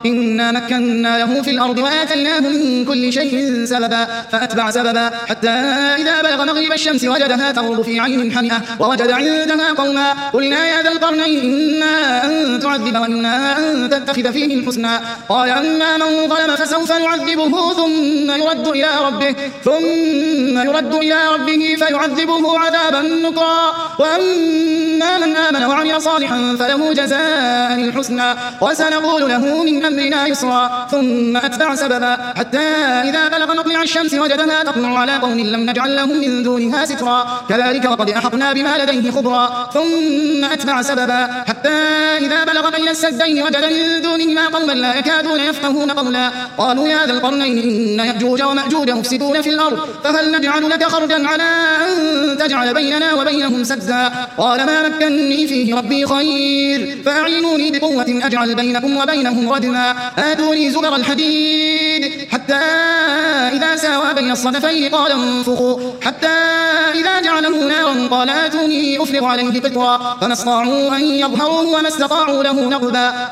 إنا مكنا له في الأرض وآتيناه من كل شيء سببا فأتبع سببا حتى إذا بلغ مغرب الشمس وجدها تغرب في عين حمئة ووجد عندها قوما قلنا يا ذا القرنين إما أن تعذب وإما أن تتخذ فيهم حسنا قال أما من ظلم فسوف نعذبه ثم يرد إلى ربه فيعذبه عذابا نكرا وأما من آمن وعمل صالحا فله جزاء الحسنى وسنقول له من أمرنا يسرا ثم أتبع سببا حتى إذا بلغ مطلع الشمس وجدها تطلع على قوم لم نجعل لهم من دونها سترا كذلك وقد أحطنا بما لديه خبرا ثم أتبع سببا حتى إذا بلغ بين السدين وجد من دونهما قوما لا يكادون يفقهون قولا قالوا يا ذا القرنين إن يأجوج ومأجوج مفسدون في الأرض فهل نجعل لك خرجا على أن تجعل بيننا وبينهم سدا قال ما مكنني فيه ربي خير فأعينوني بقوة أجعل بينكم وبينهم ردما آتوني زبر الحديد حتى إذا ساوى بين الصدفين قال انفخوا حتى إذا جعله نارا قال آتوني أفرغ عليه قطرا فما استطاعوا أن يظهروه وما استطاعوا له نقبا